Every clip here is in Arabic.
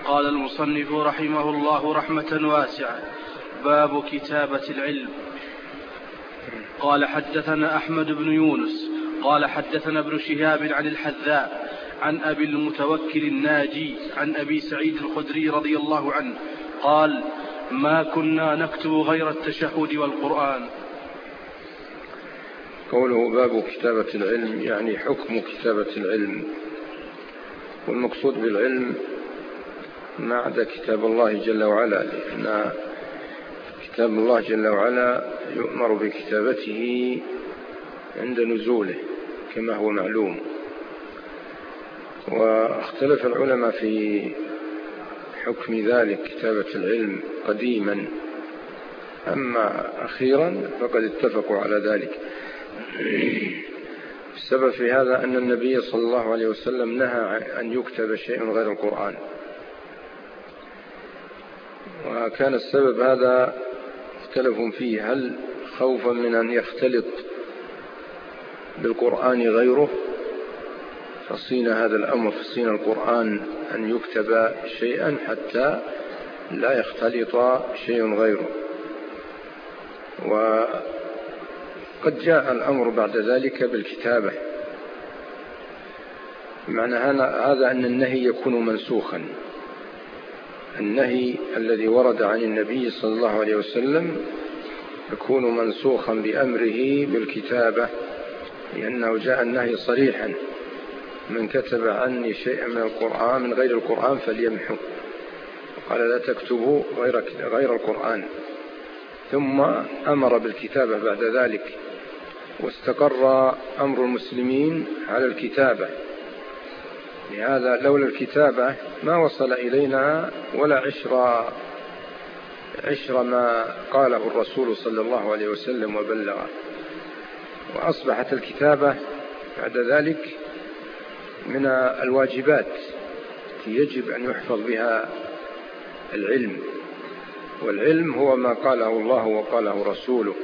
قال المصنف رحمه الله رحمة واسعة: باب كتابة العلم. قال حدثنا أحمد بن يونس قال حدثنا ابن شهاب عن الحذاء عن أبي المتوكل الناجي عن أبي سعيد الخدري رضي الله عنه قال: ما كنا نكتب غير التشهد والقرآن. قوله باب كتابة العلم يعني حكم كتابة العلم، والمقصود بالعلم ما عدا كتاب الله جل وعلا، لأن كتاب الله جل وعلا يؤمر بكتابته عند نزوله كما هو معلوم. واختلف العلماء في حكم ذلك كتابة العلم قديما، أما أخيرا فقد اتفقوا على ذلك. السبب في هذا أن النبي صلى الله عليه وسلم نهى أن يكتب شيء غير القرآن، وكان السبب هذا اختلفوا فيه، هل خوفا من أن يختلط بالقرآن غيره فصين هذا الأمر، فصين القرآن أن يكتب شيئا حتى لا يختلط شيء غيره. وقد جاء الأمر بعد ذلك بالكتابة، معنى هذا أن النهي يكون منسوخا. النهي الذي ورد عن النبي صلى الله عليه وسلم يكون منسوخا بأمره بالكتابة، لأنه جاء النهي صريحا: من كتب عني شيئا من القرآن من غير القرآن فليمحو، قال لا تكتبوا غير القرآن. ثم أمر بالكتابة بعد ذلك، واستقر أمر المسلمين على الكتابة. لهذا لولا الكتابة ما وصل إلينا ولا عشر ما قاله الرسول صلى الله عليه وسلم وبلغه. وأصبحت الكتابة بعد ذلك من الواجبات التي يجب أن يحفظ بها العلم، والعلم هو ما قاله الله وقاله رسوله.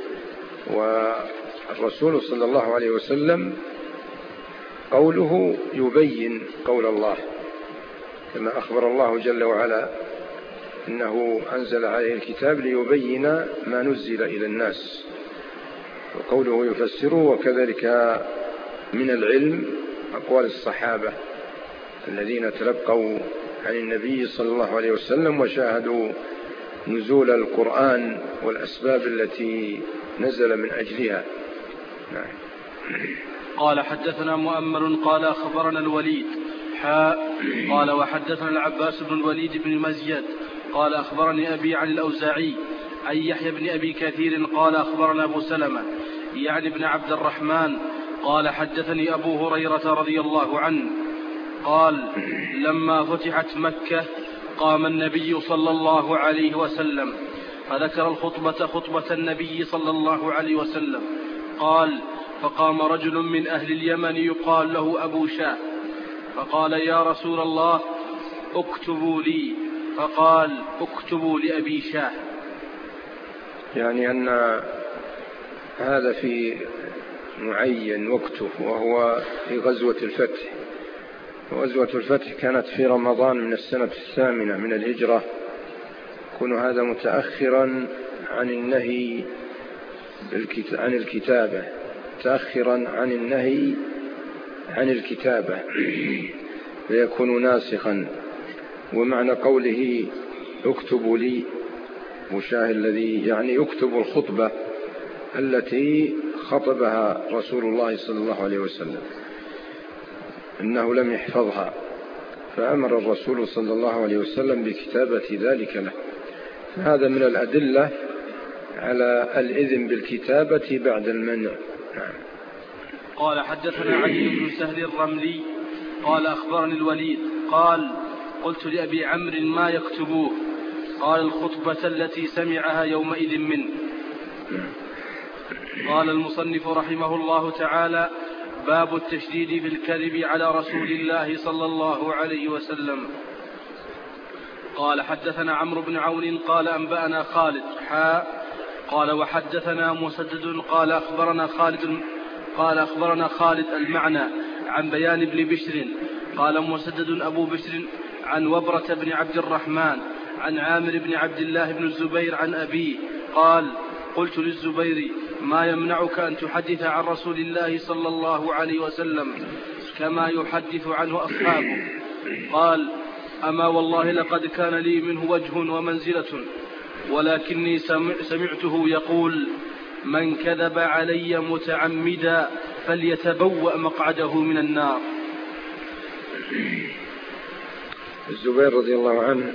والرسول صلى الله عليه وسلم قوله يبين قول الله، كما أخبر الله جل وعلا إنه أنزل عليه الكتاب ليبين ما نزل إلى الناس، وقوله يفسره. وكذلك من العلم أقوال الصحابة الذين تلقوا عن النبي صلى الله عليه وسلم وشاهدوا نزول القرآن والأسباب التي نزل من أجلها. نعم. قال حدثنا مؤمل قال أخبرنا الوليد قال وحدثنا العباس بن الوليد بن مزيد قال أخبرني أبي عن الأوزاعي عن يحيى بن أبي كثير قال أخبرنا أبو سلمة يعني بن عبد الرحمن قال حدثني أبو هريرة رضي الله عنه قال: لما فتحت مكة قام النبي صلى الله عليه وسلم فذكر الخطبة خطبة النبي صلى الله عليه وسلم قال: فقام رجل من أهل اليمن يقال له أبو شاه فقال: يا رسول الله اكتبوا لي. فقال: اكتبوا لأبي شاه. يعني أن هذا في معين وقته، وهو في غزوة الفتح. وغزوة الفتح كانت في رمضان من السنة 8 من الهجرة، يكون هذا متأخرا عن النهي عن الكتابة، متأخرا عن النهي عن الكتابة، فيكون ناسخا. ومعنى قوله اكتبوا لي مشاه الذي يعني يكتب الخطبة التي خطبها رسول الله صلى الله عليه وسلم، إنه لم يحفظها، فأمر الرسول صلى الله عليه وسلم بكتابة ذلك له. هذا من الأدلة على الإذن بالكتابة بعد المنع. قال حدثنا علي بن سهل الرملي قال أخبرني الوليد قال: قلت لأبي عمرو ما يكتبوه؟ قال: الخطبة التي سمعها يومئذ منه. قال المصنف رحمه الله تعالى: باب التشديد في الكذب على رسول الله صلى الله عليه وسلم. قال حدثنا عمرو بن عون قال أنبأنا خالد قال وحدثنا مسدد قال أخبرنا خالد المعنى عن بيان بن بشر قال مسدد أبو بشر عن وبرة بن عبد الرحمن عن عامر بن عبد الله بن الزبير عن أبيه قال قلت للزبير ما يمنعك أن تحدث عن رسول الله صلى الله عليه وسلم كما يحدث عنه أصحابه؟ قال أما والله لقد كان لي منه وجه ومنزلة، ولكني سمعته يقول من كذب علي متعمدا فليتبوأ مقعده من النار. الزبير رضي الله عنه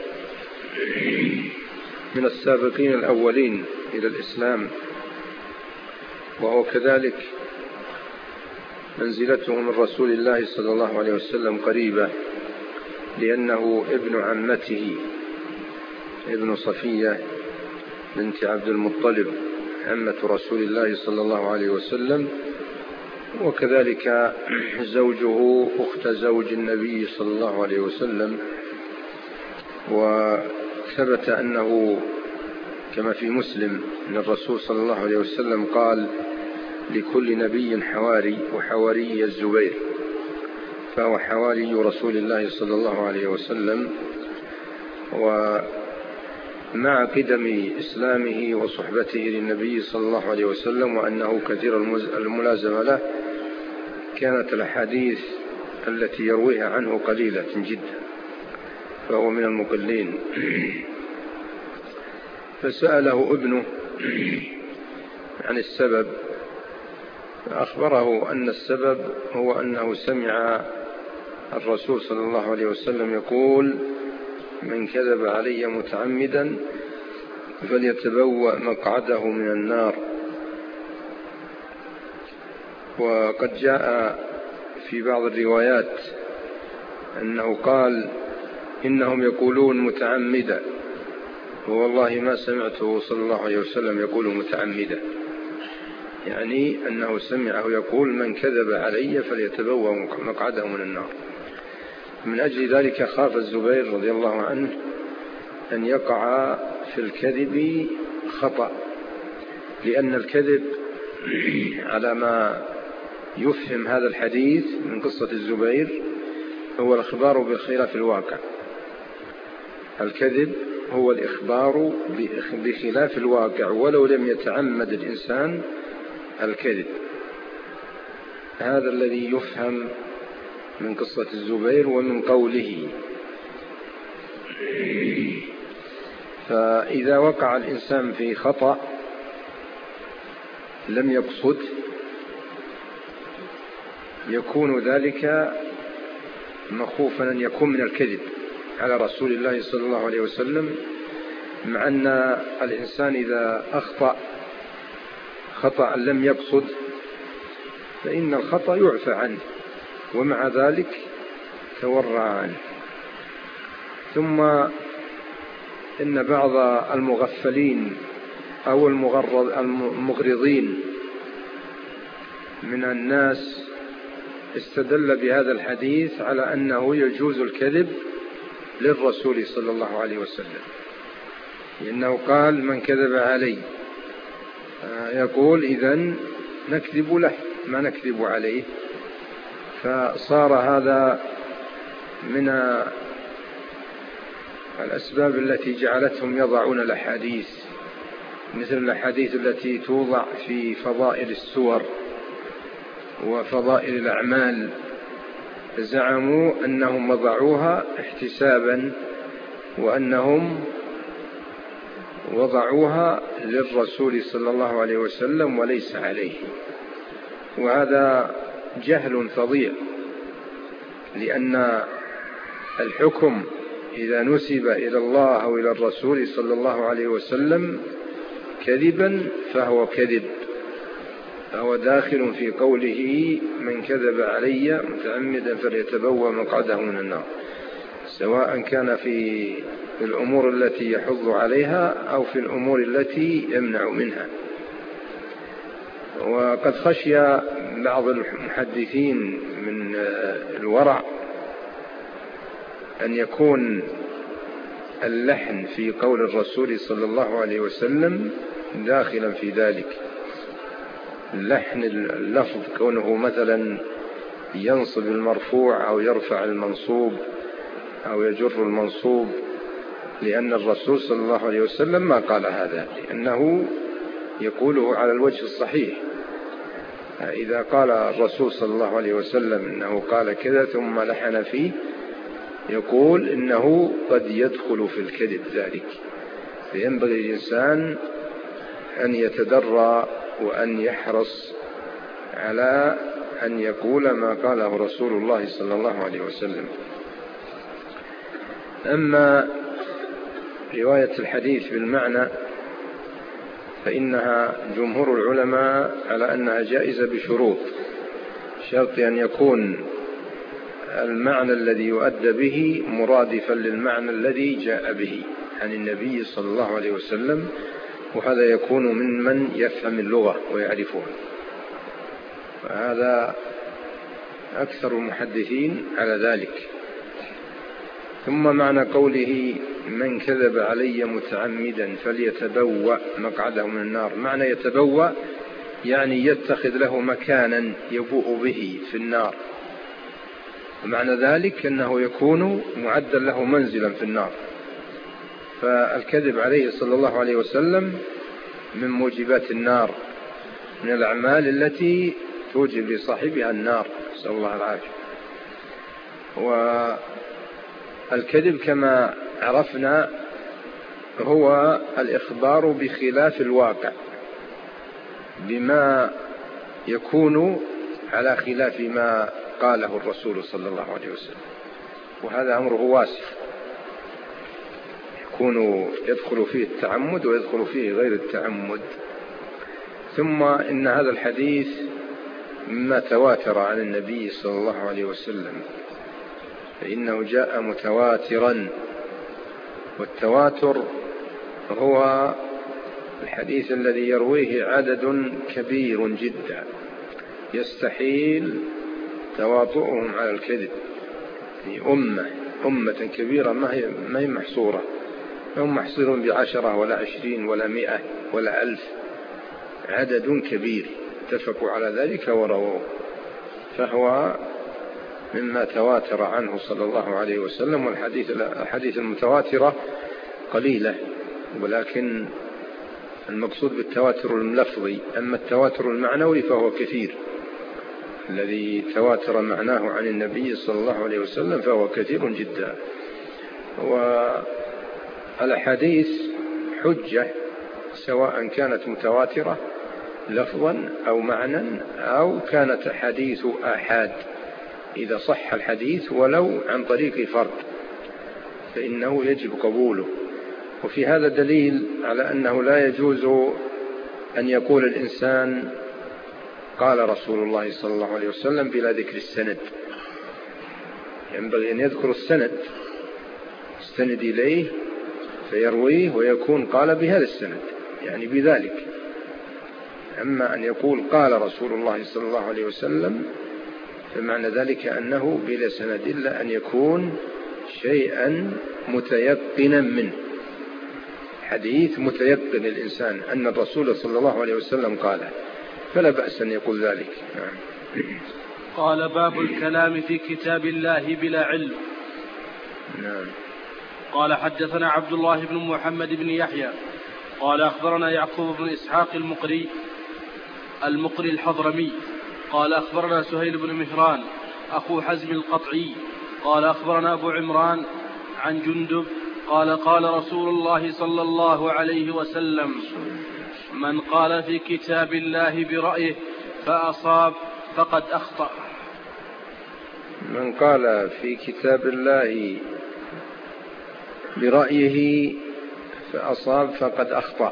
من السابقين الأولين إلى الإسلام، وهو كذلك منزلته من رسول الله صلى الله عليه وسلم قريبة، لأنه ابن عمته ابن صفية بنت عبد المطلب عمة رسول الله صلى الله عليه وسلم، وكذلك زوجه أخت زوج النبي صلى الله عليه وسلم. وثبت أنه كما في مسلم أن الرسول صلى الله عليه وسلم قال لكل نبي حواري، وحواري الزبير، فهو حواري رسول الله صلى الله عليه وسلم. ومع قدم إسلامه وصحبته للنبي صلى الله عليه وسلم وأنه كثير الملازمة له، كانت الأحاديث التي يرويها عنه قليلة جدا، فهو من المقلين. فسأله ابنه عن السبب، فأخبره أن السبب هو أنه سمع الرسول صلى الله عليه وسلم يقول من كذب علي متعمدا فليتبوأ مقعده من النار. وقد جاء في بعض الروايات أنه قال إنهم يقولون متعمدا، ووالله ما سمعته صلى الله عليه وسلم يقول متعمدا، يعني أنه سمعه يقول من كذب علي فليتبوأ مقعده من النار. من أجل ذلك خاف الزبير رضي الله عنه أن يقع في الكذب خطأ، لأن الكذب على ما يفهم هذا الحديث من قصة الزبير هو الإخبار بخلاف الواقع. الكذب هو الإخبار بخلاف الواقع ولو لم يتعمد الإنسان الكذب. هذا الذي يفهم من قصة الزبير ومن قوله. فإذا وقع الإنسان في خطأ لم يقصد يكون ذلك مخوفا أن يكون من الكذب على رسول الله صلى الله عليه وسلم، مع أن الإنسان إذا أخطأ خطأ لم يقصد فإن الخطأ يعفى عنه، ومع ذلك تورع عنه. ثم إن بعض المغفلين أو المغرضين من الناس استدل بهذا الحديث على أنه يجوز الكذب للرسول صلى الله عليه وسلم، لأنه قال من كذب علي، يقول إذن نكذب له ما نكذب عليه. فصار هذا من الأسباب التي جعلتهم يضعون الأحاديث، مثل الأحاديث التي توضع في فضائل السور وفضائل الأعمال، زعموا أنهم وضعوها احتسابا وأنهم وضعوها للرسول صلى الله عليه وسلم وليس عليه. وهذا جهل فظيع، لأن الحكم إذا نسب إلى الله أو إلى الرسول صلى الله عليه وسلم كذبا فهو كذب، فهو داخل في قوله من كذب علي متعمدا فليتبوأ مقعده من النار، سواء كان في الأمور التي يحض عليها أو في الأمور التي يمنع منها. وقد خشي بعض المحدثين من الورع أن يكون اللحن في قول الرسول صلى الله عليه وسلم داخلا في ذلك. اللحن اللفظ كونه مثلا ينصب المرفوع أو يرفع المنصوب أو يجر المنصوب، لأن الرسول صلى الله عليه وسلم ما قال هذا، لأنه يقوله على الوجه الصحيح. إذا قال الرسول صلى الله عليه وسلم إنه قال كذا ثم لحن فيه، يقول إنه قد يدخل في الكذب ذلك، فينبغي الإنسان أن يتدرى وأن يحرص على أن يقول ما قاله رسول الله صلى الله عليه وسلم. أما رواية الحديث بالمعنى فإنها جمهور العلماء على أنها جائزة بشروط، شرط أن يكون المعنى الذي يؤدى به مرادفا للمعنى الذي جاء به عن النبي صلى الله عليه وسلم، وهذا يكون من يفهم اللغة ويعرفها، وهذا أكثر المحدثين على ذلك. ثم معنى قوله من كذب علي متعمدا فليتبوأ مقعده من النار، معنى يتبوأ يعني يتخذ له مكانا يبوء به في النار، ومعنى ذلك أنه يكون معدا له منزلا في النار. فالكذب عليه صلى الله عليه وسلم من موجبات النار، من الأعمال التي توجب لصاحبها النار، نسأل الله العافية. والكذب كما عرفنا هو الإخبار بخلاف الواقع، بما يكون على خلاف ما قاله الرسول صلى الله عليه وسلم، وهذا أمره واسع، يدخل فيه التعمد ويدخل فيه غير التعمد. ثم إن هذا الحديث مما تواتر عن النبي صلى الله عليه وسلم، فإنه جاء متواترا، والتواتر هو الحديث الذي يرويه عدد كبير جدا يستحيل تواطؤهم على الكذب، أمة كبيرة ما هي محصورة، هم محصورون ب10 ولا 20 ولا 100 ولا 1000، عدد كبير اتفقوا على ذلك ورووه، فهو مما تواتر عنه صلى الله عليه وسلم. والحديث المتواترة قليلة، ولكن المقصود بالتواتر اللفظي. أما التواتر المعنوي فهو كثير، الذي تواتر معناه عن النبي صلى الله عليه وسلم فهو كثير جدا. والحديث حجة سواء كانت متواترة لفظا أو معنى أو كانت حديث آحاد، إذا صح الحديث ولو عن طريق فرد فإنه يجب قبوله. وفي هذا دليل على أنه لا يجوز أن يقول الإنسان قال رسول الله صلى الله عليه وسلم بلا ذكر السند، ينبغي أن يذكر السند، يستند إليه فيرويه ويكون قال بهذا السند، يعني بذلك. أما أن يقول قال رسول الله صلى الله عليه وسلم فمعنى ذلك أنه بلا سند، إلا أن يكون شيئا متيقنا منه، حديث متيقن الإنسان أن الرسول صلى الله عليه وسلم قال، فلا بأس أن يقول ذلك. قال باب الكلام في كتاب الله بلا علم. نعم. قال حدثنا عبد الله بن محمد بن يحيى قال أخبرنا يعقوب بن إسحاق المقري الحضرمي قال أخبرنا سهيل بن مهران أخو حزم القطعي قال أخبرنا أبو عمران عن جندب قال قال رسول الله صلى الله عليه وسلم من قال في كتاب الله برأيه فأصاب فقد أخطأ. من قال في كتاب الله برأيه فأصاب فقد أخطأ،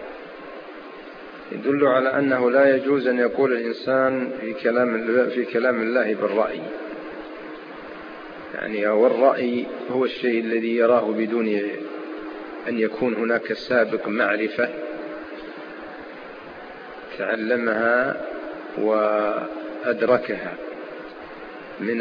يدل على أنه لا يجوز أن يقول الإنسان في كلام الله بالرأي، يعني والرأي هو الشيء الذي يراه بدون أن يكون هناك سابق معرفة تعلمها وأدركها من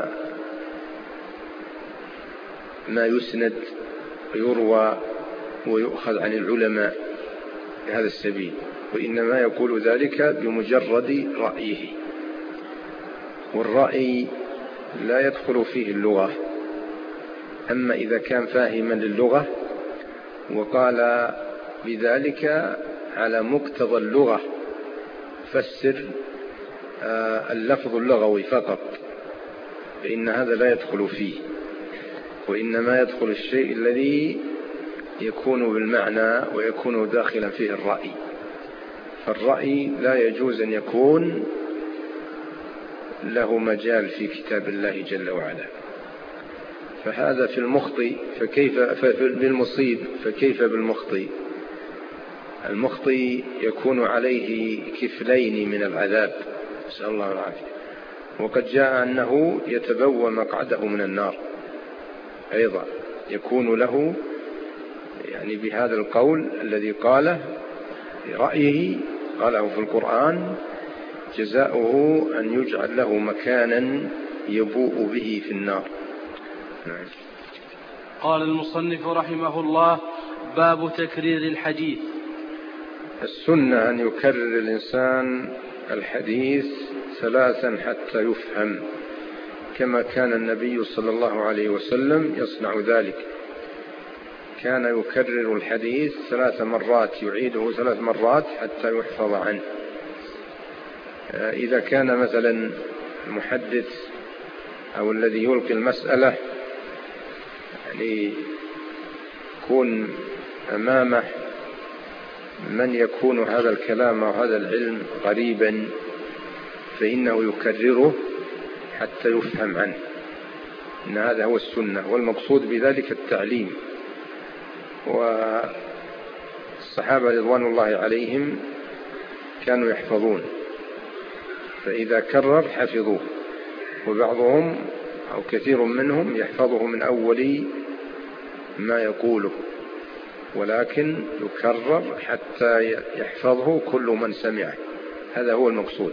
ما يسند ويروى ويؤخذ عن العلماء بهذا السبيل، وإنما يقول ذلك بمجرد رأيه. والرأي لا يدخل فيه اللغة، أما إذا كان فاهما للغة وقال بذلك على مقتضى اللغة فسر اللفظ اللغوي فقط، فإن هذا لا يدخل فيه، وإنما يدخل الشيء الذي يكون بالمعنى ويكون داخلا فيه الرأي. فالرأي لا يجوز أن يكون له مجال في كتاب الله جل وعلا. فهذا في المخطئ، فكيف بالمصيب، فكيف بالمخطئ؟ المخطئ يكون عليه كفلين من العذاب، نسأل الله العافية. وقد جاء أنه يتبوى مقعده من النار أيضا، يكون له يعني بهذا القول الذي قاله برأيه قاله في القرآن جزاؤه أن يجعل له مكانا يبوء به في النار. قال المصنف رحمه الله: باب تكرير الحديث. السنة أن يكرر الإنسان الحديث 3 حتى يفهم، كما كان النبي صلى الله عليه وسلم يصنع ذلك، كان يكرر الحديث 3 مرات، يعيده 3 مرات حتى يحفظ عنه. إذا كان مثلا المحدث أو الذي يلقي المسألة يعني يكون أمامه من يكون هذا الكلام أو هذا العلم غريبا، فإنه يكرره حتى يفهم عنه، إن هذا هو السنة، والمقصود بذلك التعليم. والصحابة رضوان الله عليهم كانوا يحفظون، فإذا كرر حفظوه، وبعضهم أو كثير منهم يحفظه من أول ما يقوله، ولكن يكرر حتى يحفظه كل من سمعه، هذا هو المقصود.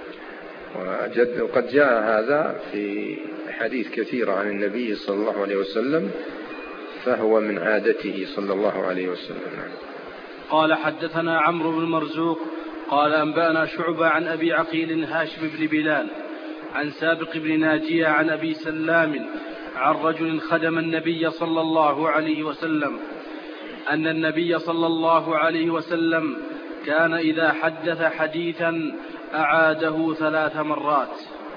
وقد جاء هذا في حديث كثيرة عن النبي صلى الله عليه وسلم، فهو من عادته صلى الله عليه وسلم. قال حدثنا عمرو بن مرزوق قال أنبأنا شعبة عن أبي عقيل هاشم بن بلال عن سابق بن ناجية عن أبي سلام عن رجل خدم النبي صلى الله عليه وسلم أن النبي صلى الله عليه وسلم كان إذا حدث حديثا أعاده 3 مرات.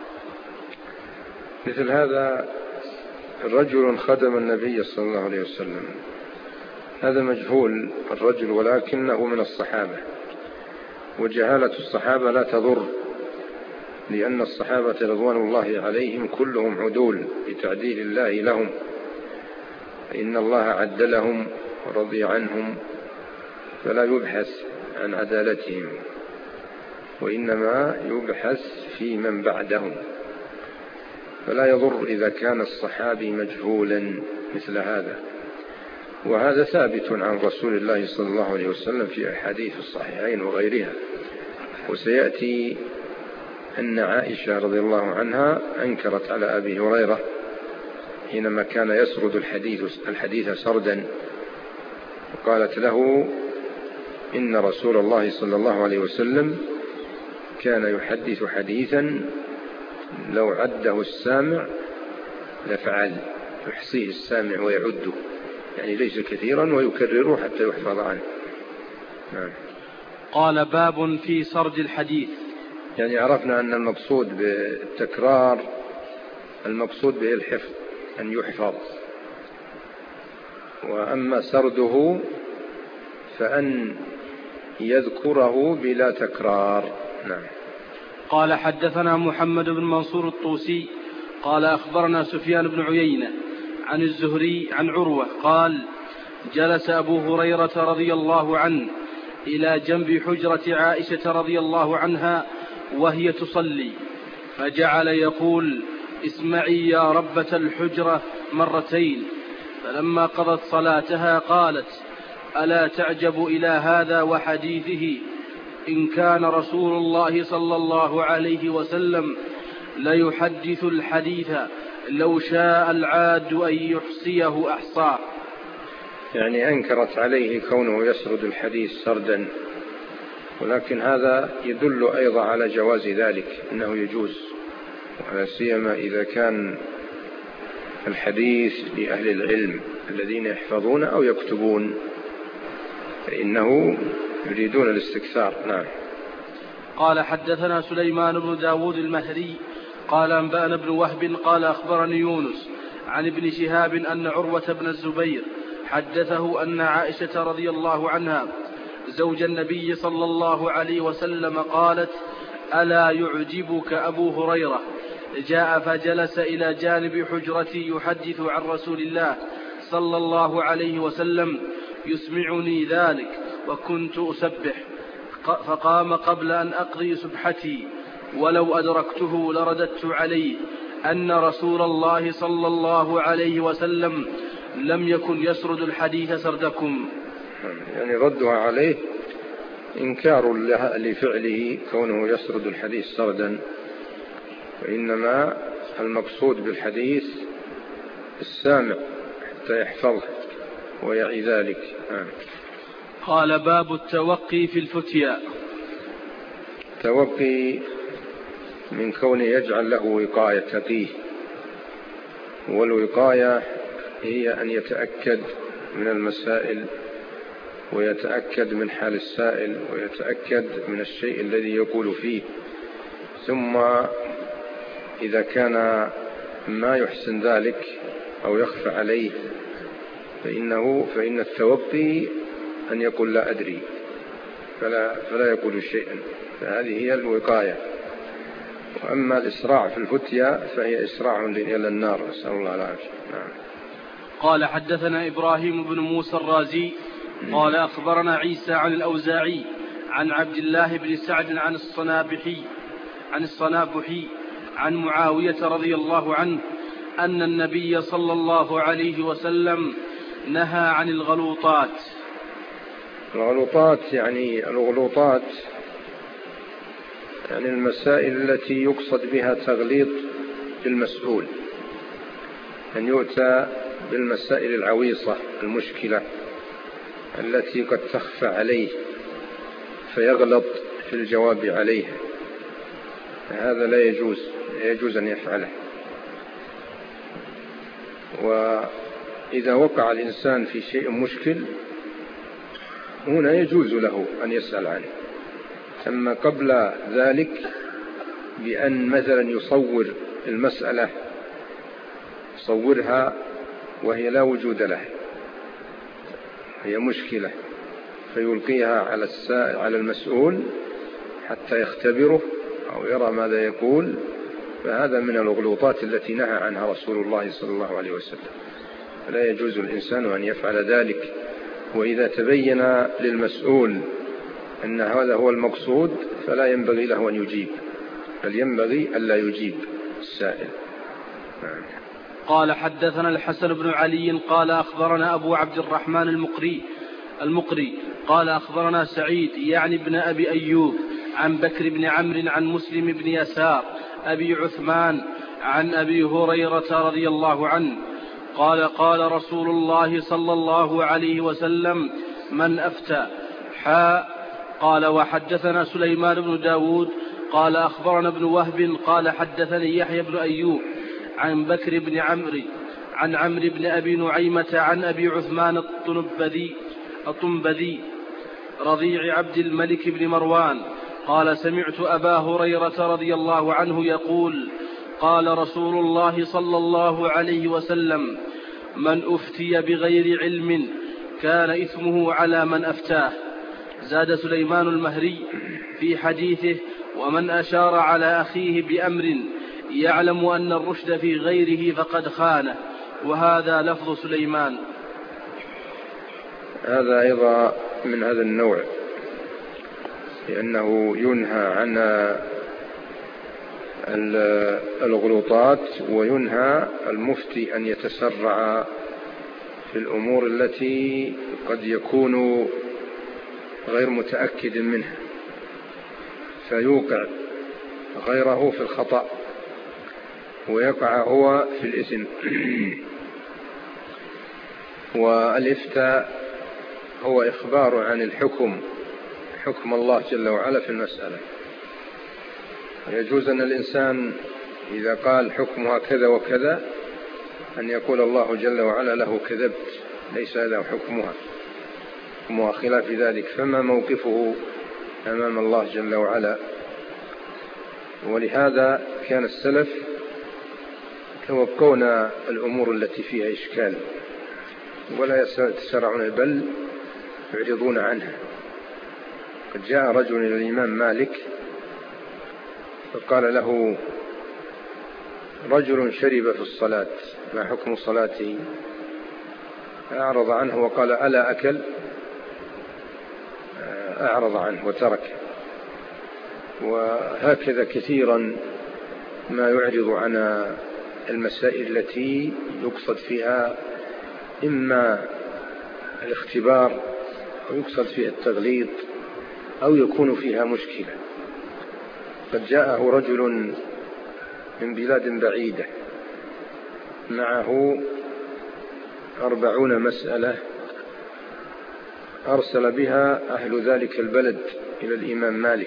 مثل هذا الرجل خدم النبي صلى الله عليه وسلم، هذا مجهول الرجل ولكنه من الصحابة، وجهالة الصحابة لا تضر، لأن الصحابة رضوان الله عليهم كلهم عدول بتعديل الله لهم، إن الله عدلهم ورضي عنهم، فلا يبحث عن عدالتهم، وإنما يبحث في من بعدهم. فلا يضر إذا كان الصحابي مجهولا مثل هذا. وهذا ثابت عن رسول الله صلى الله عليه وسلم في أحاديث الصحيحين وغيرها. وسيأتي أن عائشة رضي الله عنها أنكرت على أبي هريرة حينما كان يسرد الحديث سردا، وقالت له إن رسول الله صلى الله عليه وسلم كان يحدث حديثا لو عده السامع لفعل، يحصيه السامع ويعده، يعني ليس كثيرا، ويكرره حتى يحفظ عنه. نعم. قال باب في سرد الحديث. يعني عرفنا أن المقصود بالتكرار المقصود به الحفظ، أن يحفظ، وأما سرده فأن يذكره بلا تكرار. نعم. قال حدثنا محمد بن منصور الطوسي قال أخبرنا سفيان بن عيينة عن الزهري عن عروة قال جلس أبو هريرة رضي الله عنه إلى جنب حجرة عائشة رضي الله عنها وهي تصلي، فجعل يقول اسمعي يا ربة الحجرة 2 فلما قضت صلاتها قالت ألا تعجب إلى هذا وحديثه، إن كان رسول الله صلى الله عليه وسلم ليحدث الحديث لو شاء العاد أن يحصيه أحصاه. يعني أنكرت عليه كونه يسرد الحديث سردا، ولكن هذا يدل أيضا على جواز ذلك، أنه يجوز، ولا سيما إذا كان الحديث لأهل العلم الذين يحفظون أو يكتبون، فإنه يريدون الاستكثار. نعم. قال حدثنا سليمان بن داود المهري قال أنبأنا بن وهب قال أخبرني يونس عن ابن شهاب أن عروة بن الزبير حدثه أن عائشة رضي الله عنها زوج النبي صلى الله عليه وسلم قالت: ألا يعجبك أبو هريرة جاء فجلس إلى جانب حجرتي يحدث عن رسول الله صلى الله عليه وسلم يسمعني ذلك وكنت أسبح، فقام قبل أن أقضي سبحتي ولو أدركته لرددت عليه أن رسول الله صلى الله عليه وسلم لم يكن يسرد الحديث سردكم. يعني ردها عليه إنكار لفعله كونه يسرد الحديث سردا، وإنما المقصود بالحديث السامع حتى يحفظه ويعي ذلك. قال: باب التوقي في الفتيا. توقي من كونه يجعل له وقاية تقيه، والوقاية هي أن يتأكد من المسائل ويتأكد من حال السائل ويتأكد من الشيء الذي يقول فيه، ثم إذا كان ما يحسن ذلك أو يخفى عليه فإن التوقي أن يقول لا أدري فلا يقول شيئا، فهذه هي الوقاية. وأما الإسراع في الفتيا فهي إسراع إلى النار، نسأل الله العافية. نعم. قال حدثنا إبراهيم بن موسى الرازي قال أخبرنا عيسى عن الأوزاعي عن عبد الله بن سعد عن الصنابحي عن معاوية رضي الله عنه أن النبي صلى الله عليه وسلم نهى عن الغلوطات. الغلوطات يعني المسائل التي يقصد بها تغليط بالمسؤول، أن يؤتى بالمسائل العويصة المشكلة التي قد تخفى عليه فيغلط في الجواب عليها، هذا لا يجوز أن يفعله. وإذا وقع الإنسان في شيء مشكل هنا يجوز له أن يسأل عنه، أما قبل ذلك بأن مثلا يصور المسألة، يصورها وهي لا وجود لها، هي مشكلة، فيلقيها على المسؤول حتى يختبره أو يرى ماذا يقول، فهذا من الغلوطات التي نهى عنها رسول الله صلى الله عليه وسلم، فلا يجوز الإنسان أن يفعل ذلك. وإذا تبين للمسؤول أن هذا هو المقصود فلا ينبغي له أن يجيب، بل ينبغي ألا يجيب السائل. قال حدثنا الحسن بن علي قال أخبرنا أبو عبد الرحمن المقري قال أخبرنا سعيد يعني ابن أبي أيوب عن بكر بن عمرو عن مسلم بن يسار أبي عثمان عن أبي هريرة رضي الله عنه قال: قال رسول الله صلى الله عليه وسلم: من أفتى قال وحدثنا سليمان بن داود قال أخبرنا ابن وهب قال حدثني يحيى بن أيوب عن بكر بن عمرو عن عمرو بن أبي نعيمة عن أبي عثمان الطنبذي رضيع عبد الملك بن مروان قال: سمعت أبا هريرة رضي الله عنه يقول: قال رسول الله صلى الله عليه وسلم: من أفتي بغير علم كان إثمه على من أفتاه. زاد سليمان المهري في حديثه: ومن أشار على أخيه بأمر يعلم أن الرشد في غيره فقد خانه. وهذا لفظ سليمان. هذا أيضا من هذا النوع، لأنه ينهى عن الغلوطات، وينهى المفتي أن يتسرع في الأمور التي قد يكون غير متأكد منها فيوقع غيره في الخطأ ويقع هو في الإثم. والإفتاء هو إخبار عن حكم الله جل وعلا في المسألة. يجوز أن الإنسان إذا قال حكمها كذا وكذا أن يقول الله جل وعلا له كذبت، ليس له حكمها خلاف ذلك، فما موقفه أمام الله جل وعلا؟ ولهذا كان السلف يتوقون الأمور التي فيها إشكال ولا يتسرعون، بل يعرضون عنها. قد جاء رجل إلى الإمام مالك فقال له رجل شرب في الصلاة، ما حكم صلاته؟ أعرض عنه وقال ألا أكل؟ أعرض عنه وترك. وهكذا كثيرا ما يعرض عن المسائل التي يقصد فيها إما الاختبار أو يقصد فيها التغليظ أو يكون فيها مشكلة. قد جاءه رجل من بلاد بعيدة معه 40 مسألة أرسل بها أهل ذلك البلد إلى الإمام مالك،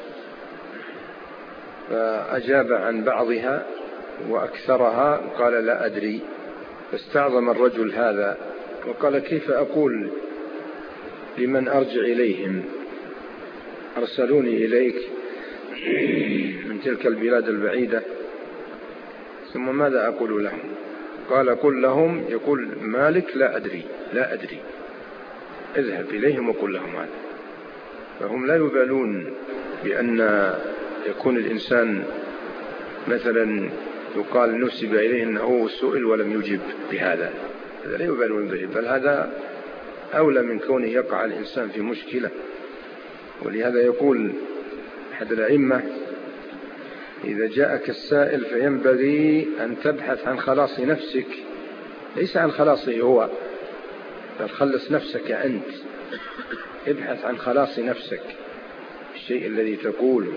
فأجاب عن بعضها وأكثرها قال لا أدري. فاستعظم الرجل هذا وقال كيف أقول لمن أرجع إليهم أرسلوني إليك من تلك البلاد البعيدة، ثم ماذا أقول لهم؟ قال قل لهم يقول مالك لا أدري لا أدري، اذهب إليهم وقل لهم هذا. فهم لا يبالون بأن يكون الإنسان مثلا يقال نسب إليه أنه سئل ولم يجب بهذا، هذا لا يبالون به، بل هذا أولى من كونه يقع الإنسان في مشكلة. ولهذا يقول أحد الأئمة إذا جاءك السائل فينبغي أن تبحث عن خلاص نفسك، ليس عن خلاصه هو، بل خلص نفسك أنت، ابحث عن خلاص نفسك الشيء الذي تقوله.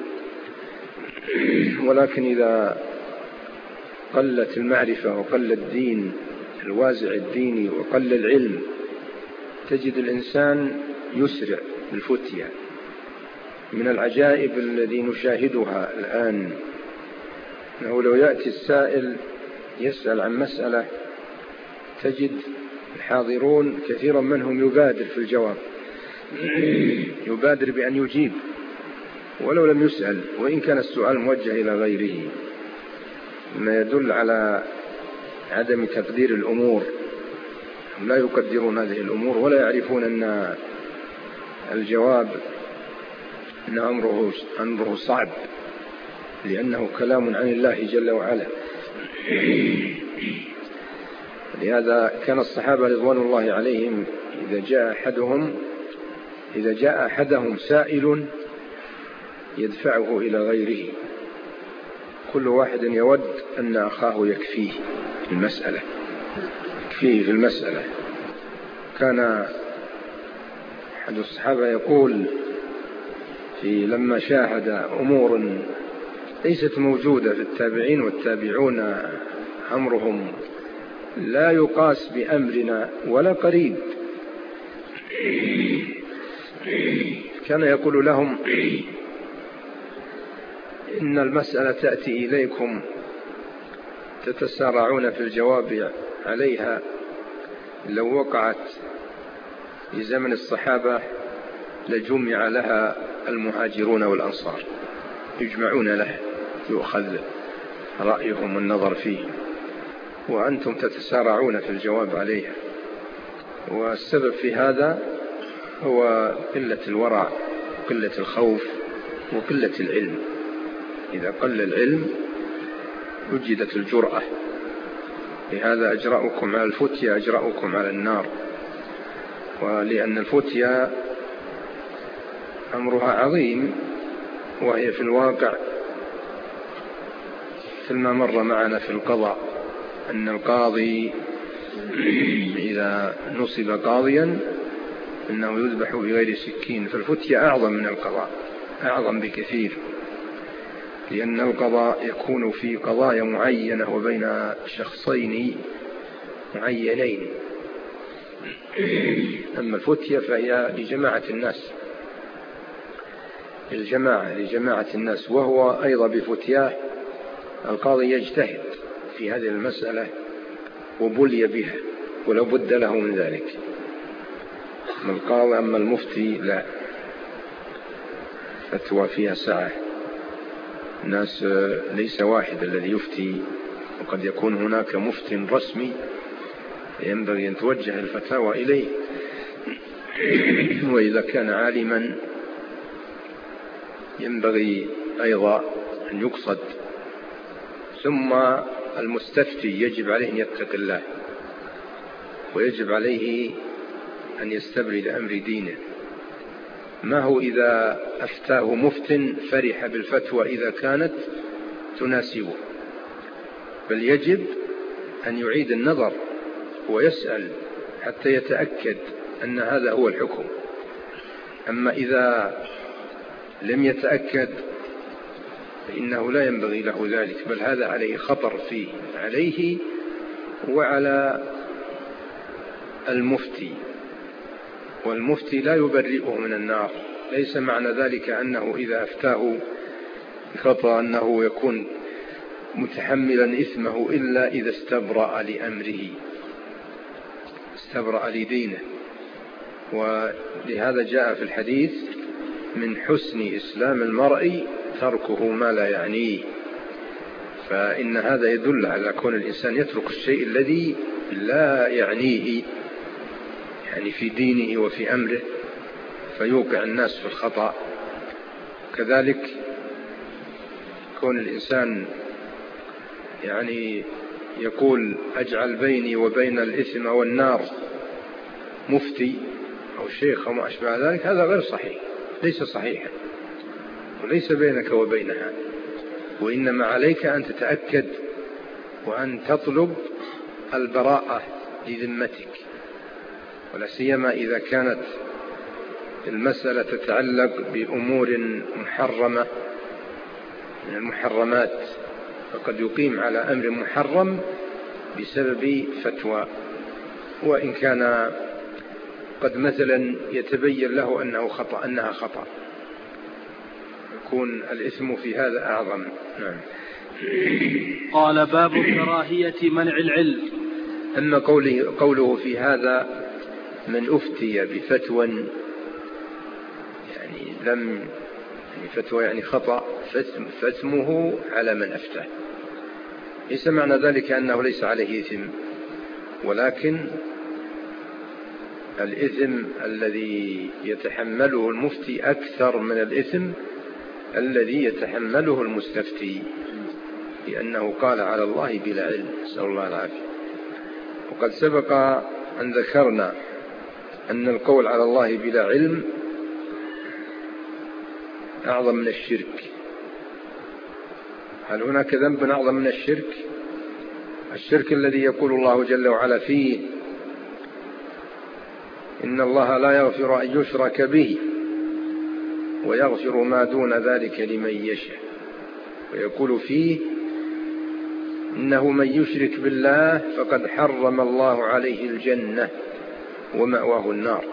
ولكن إذا قلت المعرفة وقل الدين الوازع الديني وقل العلم تجد الإنسان يسرع بالفتية. من العجائب الذي نشاهدها الآن أنه لو يأتي السائل يسأل عن مسألة تجد الحاضرون كثيرا منهم يبادر في الجواب، يبادر بأن يجيب ولو لم يسأل، وإن كان السؤال موجه إلى غيره، ما يدل على عدم تقدير الأمور. لا يقدرون هذه الأمور ولا يعرفون أن الجواب أن أمره صعب، لأنه كلام عن الله جل وعلا. لهذا كان الصحابة رضوان الله عليهم إذا جاء أحدهم سائل يدفعه إلى غيره، كل واحد يود أن أخاه يكفيه في المسألة. كان أحد الصحابة يقول لما شاهد أمور ليست موجودة في التابعين، والتابعون أمرهم لا يقاس بأمرنا ولا قريب، كان يقول لهم إن المسألة تأتي إليكم تتسارعون في الجواب عليها، لو وقعت في زمن الصحابة لجمع لها المهاجرون والأنصار، يجمعون له يؤخذ رأيهم والنظر فيه، وأنتم تتسارعون في الجواب عليها. والسبب في هذا هو قلة الورع، قلة الخوف، وقلة العلم. إذا قل العلم وجدت الجرأة. لهذا أجرأكم على الفتية أجرأكم على النار. ولأن الفتية أمرها عظيم، وهي في الواقع كما مر معنا في القضاء أن القاضي إذا نصب قاضيا أنه يذبح بغير سكين، فالفتية أعظم من القضاء، أعظم بكثير، لأن القضاء يكون في قضايا معينة وبين شخصين معينين، أما الفتية فهي لجماعة الناس، لجماعة الناس. وهو أيضا بفتياه القاضي يجتهد في هذه المسألة وبلي بها ولا بد له من ذلك. أما القاضي أما المفتي لا، فتوى فيها سعة. الناس ليس واحد الذي يفتي، وقد يكون هناك مفت رسمي ينبغي أن توجه الفتاوى إليه، وإذا كان عالما ينبغي أيضا أن يقصد. ثم المستفتي يجب عليه أن يتق الله، ويجب عليه أن يستبري لأمر دينه. ما هو إذا أفتاه مفت فرح بالفتوى إذا كانت تناسبه، بل يجب أن يعيد النظر ويسأل حتى يتأكد أن هذا هو الحكم. أما إذا لم يتأكد فإنه لا ينبغي له ذلك، بل هذا عليه خطر فيه، عليه وعلى المفتي. والمفتي لا يبرئه من النار. ليس معنى ذلك أنه إذا أفتاه خطأ أنه يكون متحملا إثمه إلا إذا استبرأ لأمره، استبرأ لدينه. ولهذا جاء في الحديث: من حسن إسلام المرء تركه ما لا يعنيه. فإن هذا يدل على كون الإنسان يترك الشيء الذي لا يعنيه، يعني في دينه وفي أمره، فيوقع الناس في الخطأ. كذلك كون الإنسان يعني يقول: أجعل بيني وبين الإثم والنار مفتي أو شيخ أو ما أشبه ذلك، هذا غير صحيح، ليس صحيحا، وليس بينك وبينها. وإنما عليك أن تتأكد وأن تطلب البراءة لذمتك، ولا سيما إذا كانت المسألة تتعلق بأمور محرمة من المحرمات، فقد يقيم على أمر محرم بسبب فتوى، وإن كان قد مثلا يتبين له أنها خطأ، يكون الإثم في هذا أعظم. نعم. قال: باب كراهية منع العلم. أما قوله في هذا: من أفتي بفتوى، يعني فتوى يعني خطأ، فاسمه على من أفتى. ليس معنى ذلك أنه ليس عليه إثم، ولكن الإثم الذي يتحمله المفتي أكثر من الإثم الذي يتحمله المستفتي، لأنه قال على الله بلا علم، نسأل الله العافية. وقد سبق أن ذكرنا أن القول على الله بلا علم أعظم من الشرك. هل هناك ذنب أعظم من الشرك؟ الشرك الذي يقول الله جل وعلا فيه: إن الله لا يغفر أن يشرك به ويغفر ما دون ذلك لمن يشاء. ويقول فيه: إنه من يشرك بالله فقد حرم الله عليه الجنة ومأواه النار.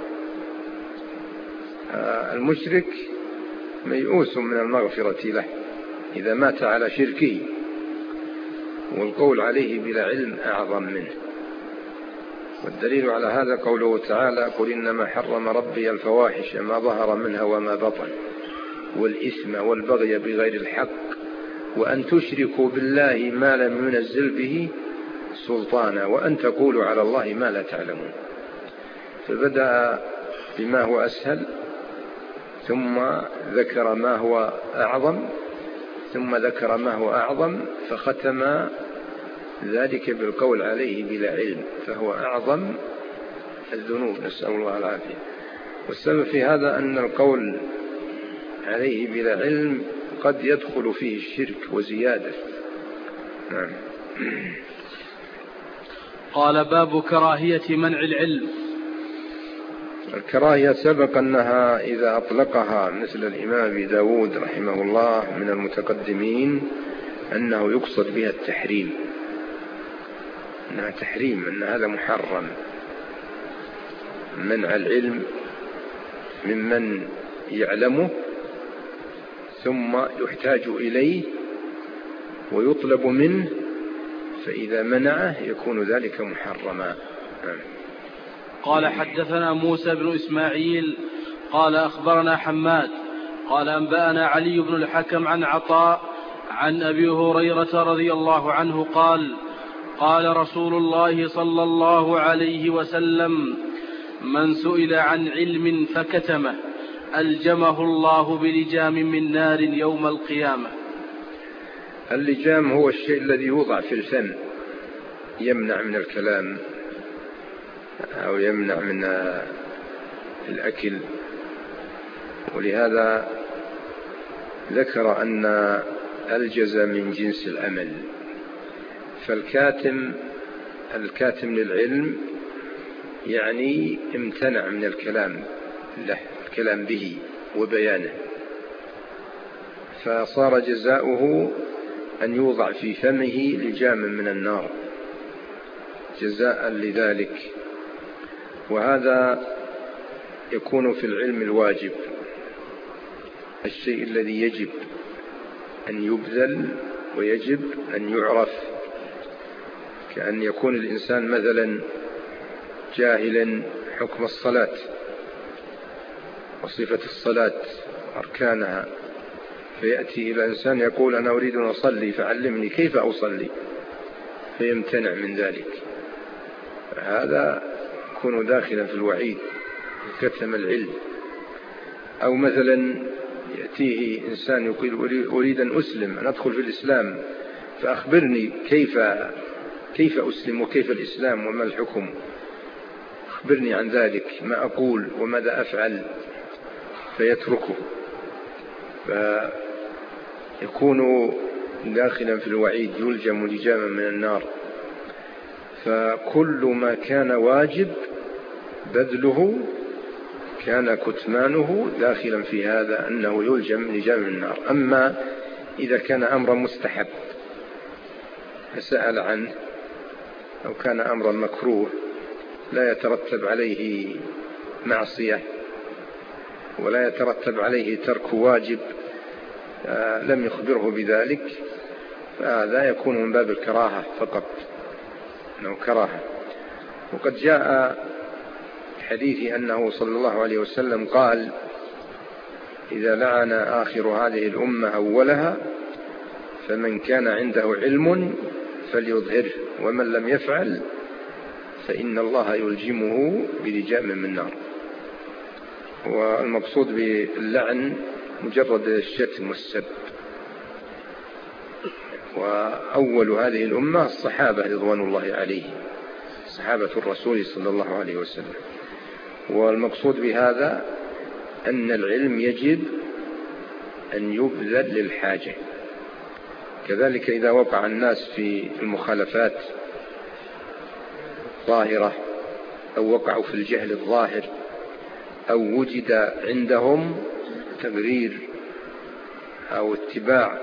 المشرك ميؤوس من المغفرة له إذا مات على شركه، والقول عليه بلا علم أعظم منه. والدليل على هذا قوله تعالى: قل إنما حرم ربي الفواحش ما ظهر منها وما بطن والإثم والبغي بغير الحق وأن تشركوا بالله ما لم ينزل به سلطانا وأن تقولوا على الله ما لا تعلمون. فبدأ بما هو أسهل، ثم ذكر ما هو أعظم، ثم ذكر ما هو أعظم، فختم ذلك بالقول عليه بلا علم، فهو أعظم الذنوب، نسأل الله العافية. والسبب في هذا أن القول عليه بلا علم قد يدخل فيه الشرك وزيادة. نعم. قال: باب كراهية منع العلم. الكراهية سبق أنها إذا أطلقها مثل الإمام أبي داود رحمه الله من المتقدمين أنه يقصد بها التحريم، أنها تحريم، أن هذا محرم. منع العلم ممن يعلمه ثم يحتاج إليه ويطلب منه فإذا منعه يكون ذلك محرما. قال حدثنا موسى بن إسماعيل قال أخبرنا حماد قال أنبأنا علي بن الحكم عن عطاء عن أبي هريرة رضي الله عنه قال قال رسول الله صلى الله عليه وسلم من سئل عن علم فكتمه ألجمه الله بلجام من نار يوم القيامة. اللجام هو الشيء الذي يوضع في الفم يمنع من الكلام أو يمنع من الأكل، ولهذا ذكر أن الجزاء من جنس العمل. فالكاتم للعلم يعني امتنع من الكلام به وبيانه، فصار جزاؤه أن يوضع في فمه لجام من النار جزاء لذلك. وهذا يكون في العلم الواجب، الشيء الذي يجب أن يبذل ويجب أن يعرف، كأن يكون الإنسان مثلا جاهلا حكم الصلاة وصفة الصلاة أركانها، فيأتي إلى إنسان يقول أنا أريد أن أصلي فعلمني كيف أصلي، فيمتنع من ذلك، هذا يكون داخلا في الوعيد كتم العلم. أو مثلا يأتيه إنسان يقول أريد أن أسلم، أن أدخل في الإسلام، فأخبرني كيف أسلم وكيف الإسلام وما الحكم، أخبرني عن ذلك، ما أقول وماذا أفعل، فيتركه، فيكون داخلا في الوعيد يلجم لجاما من النار. فكل ما كان واجب بذله كان كتمانه داخلا في هذا أنه يلجم لجام من النار. أما إذا كان أمرا مستحب فسأل عنه أو كان أمرا مكروه لا يترتب عليه معصية ولا يترتب عليه ترك واجب لم يخبره بذلك، فهذا يكون من باب الكراهة فقط، أنه كراهة. وقد جاء حديث أنه صلى الله عليه وسلم قال إذا لعن آخر هذه الأمة أولها فمن كان عنده علم فليظهره ومن لم يفعل فإن الله يلجمه بلجام من نار. والمقصود باللعن مجرد الشتم والسب. وأول هذه الأمة الصحابة رضوان الله عليهم، صحابة الرسول صلى الله عليه وسلم. والمقصود بهذا أن العلم يجب أن يبذل للحاجة. كذلك إذا وقع الناس في المخالفات ظاهرة أو وقعوا في الجهل الظاهر أو وجد عندهم تبرير أو اتباع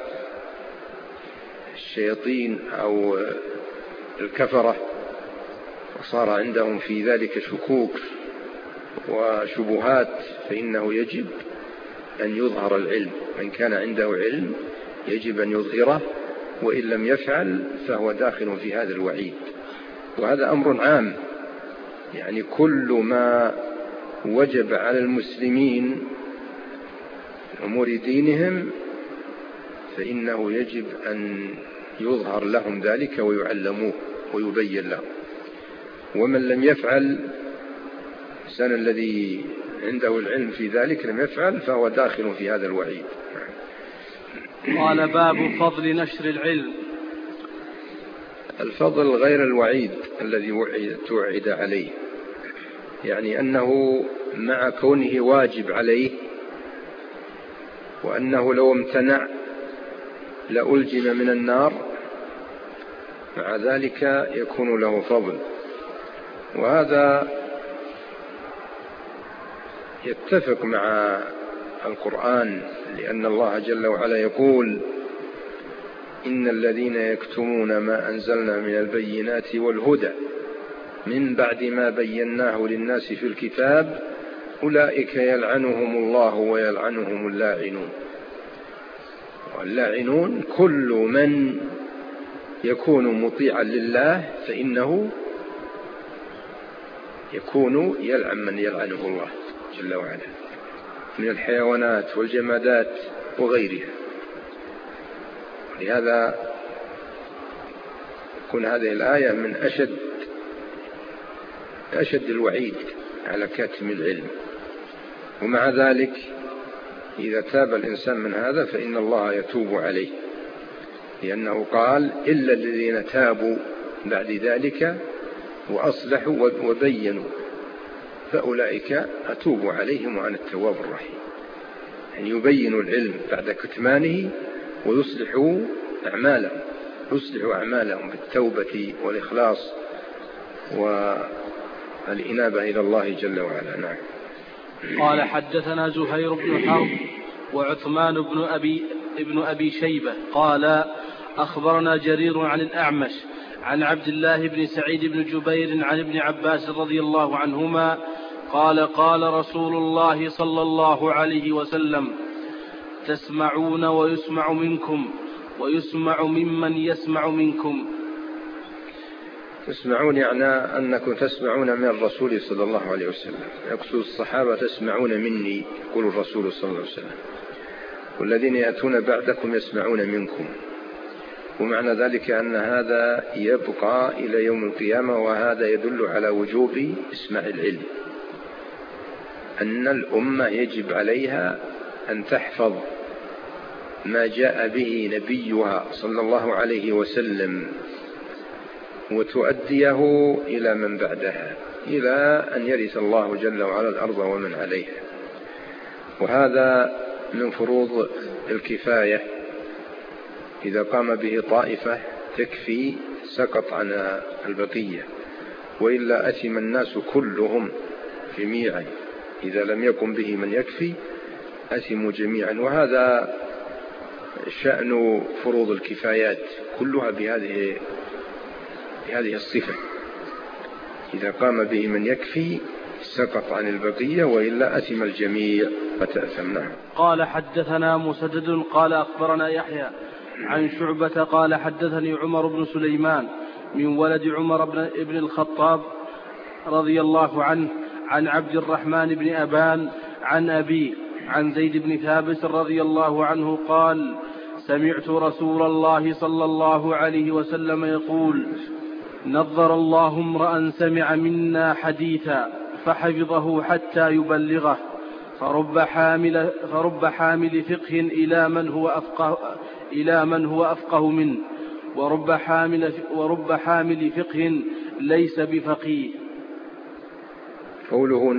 الشياطين أو الكفرة وصار عندهم في ذلك شكوك وشبهات، فإنه يجب أن يظهر العلم. من كان عنده علم يجب أن يظهره، وإن لم يفعل فهو داخل في هذا الوعيد. وهذا أمر عام، يعني كل ما وجب على المسلمين أمور دينهم فإنه يجب أن يظهر لهم ذلك ويعلموه ويبين لهم. ومن لم يفعل، الإنسان الذي عنده العلم في ذلك لم يفعل فهو داخل في هذا الوعيد. قال باب فضل نشر العلم. الفضل غير الوعيد الذي توعد عليه، يعني أنه مع كونه واجب عليه وأنه لو امتنع لألجم من النار، مع ذلك يكون له فضل. وهذا يتفق مع القرآن، لأن الله جل وعلا يقول إن الذين يكتمون ما أنزلنا من البينات والهدى من بعد ما بيناه للناس في الكتاب أولئك يلعنهم الله ويلعنهم اللاعنون. واللاعنون كل من يكون مطيعا لله فإنه يكون يلعن من يلعنه الله جل وعلا من الحيوانات والجمادات وغيرها. لهذا تكون هذه الآية من أشد الوعيد على كاتم العلم. ومع ذلك إذا تاب الإنسان من هذا فإن الله يتوب عليه، لأنه قال إلا الذين تابوا بعد ذلك وأصلحوا وبينوا فأولئك أتوب عليهم وأنا التواب الرحيم. يعني يبينوا العلم بعد كتمانه ويصلحوا أعمالهم بالتوبة والإخلاص والإنابة إلى الله جل وعلا. نعم. قال حدثنا زهير بن حرب وعثمان بن أبي شيبة قال أخبرنا جرير عن الأعمش عن عبد الله بن سعيد بن جبير عن ابن عباس رضي الله عنهما قال قال رسول الله صلى الله عليه وسلم تسمعون ويسمع منكم ويسمع ممن يسمع منكم. تسمعون يعني أنكم تسمعون من الرسول صلى الله عليه وسلم، يقصد الصحابة تسمعون مني يقول الرسول صلى الله عليه وسلم، والذين يأتون بعدكم يسمعون منكم. ومعنى ذلك أن هذا يبقى إلى يوم القيامة، وهذا يدل على وجوب إسماع العلم، أن الأمة يجب عليها أن تحفظ ما جاء به نبيها صلى الله عليه وسلم وتؤديه إلى من بعدها إلى أن يرث الله جل وعلا الأرض ومن عليها. وهذا من فروض الكفاية، إذا قام به طائفة تكفي سقط عن البقية، وإلا أثم الناس كلهم جميعا، إذا لم يقم به من يكفي أثموا جميعا. وهذا شأن فروض الكفايات كلها بهذه الصفة، إذا قام به من يكفي سقط عن البقية، وإلا أثم الجميع وتأثم. نعم. قال حدثنا مسدد قال أخبرنا يحيى عن شعبة قال حدثني عمر بن سليمان من ولد عمر بن الخطاب رضي الله عنه عن عبد الرحمن بن أبان عن أبي عن زيد بن ثابت رضي الله عنه قال سمعت رسول الله صلى الله عليه وسلم يقول نظر الله امرأ سمع منا حديثا فحفظه حتى يبلغه فرب حامل فقه إلى من هو أفقه منه ورب حامل فقه ليس بفقيه. قوله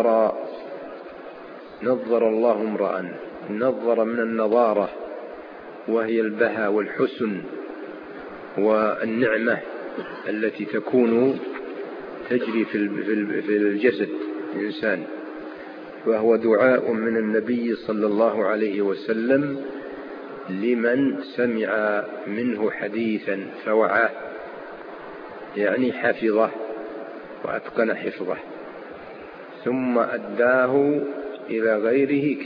نظر الله امرأ، نظر من النظارة وهي البهاء والحسن والنعمة التي تكون تجري في الجسد الإنسان، وهو دعاء من النبي صلى الله عليه وسلم لمن سمع منه حديثا فوعاه، يعني حفظه وأتقن حفظه ثم أداه إلى غيره